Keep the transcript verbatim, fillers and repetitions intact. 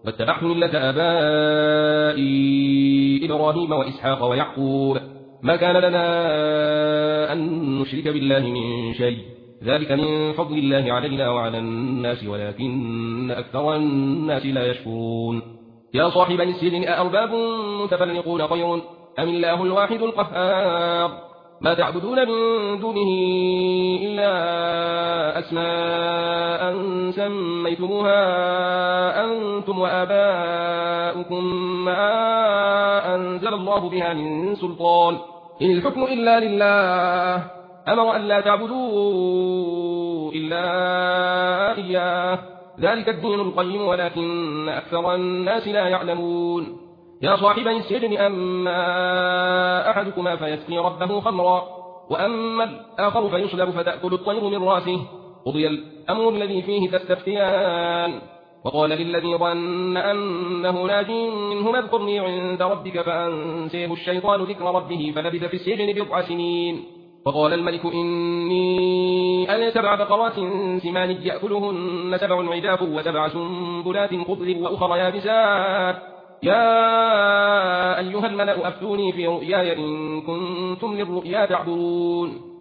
واتبعت ملة آبائي إبراهيم وإسحاق ويعقوب ما كان لنا أن نشرك بالله من شيء ذلك من فضل الله علينا وعلى الناس ولكن أكثر الناس لا يشكرون يا صاحب السجن أأرباب متفرقون خير أم الله الواحد القهار ما تعبدون من دونه إلا أسماء سميتموها أنتم وآباؤكم ما أنزل الله بها من سلطان إن الحكم إلا لله أمر أن لا تعبدوا إلا إياه ذلك الدين القيم ولكن أكثر الناس لا يعلمون يا صاحبي السجن أما أحدكما فيسقي ربه خمرا وأما الآخر فيصلب فتأكل الطير من راسه قضي الأمر الذي فيه تستفتيان وقال للذي ظن أنه ناج منهما اذكرني عند ربك فأنسيه الشيطان ذكر ربه فلبث في السجن بضع سنين وقال الملك إني أنا سبع بقرات سمان يأكلهن سبع عجاف وسبع سنبلات خضر وأخر يابسات يا أيها الملأ أفتوني في رؤياي إن كنتم للرؤيا تعبرون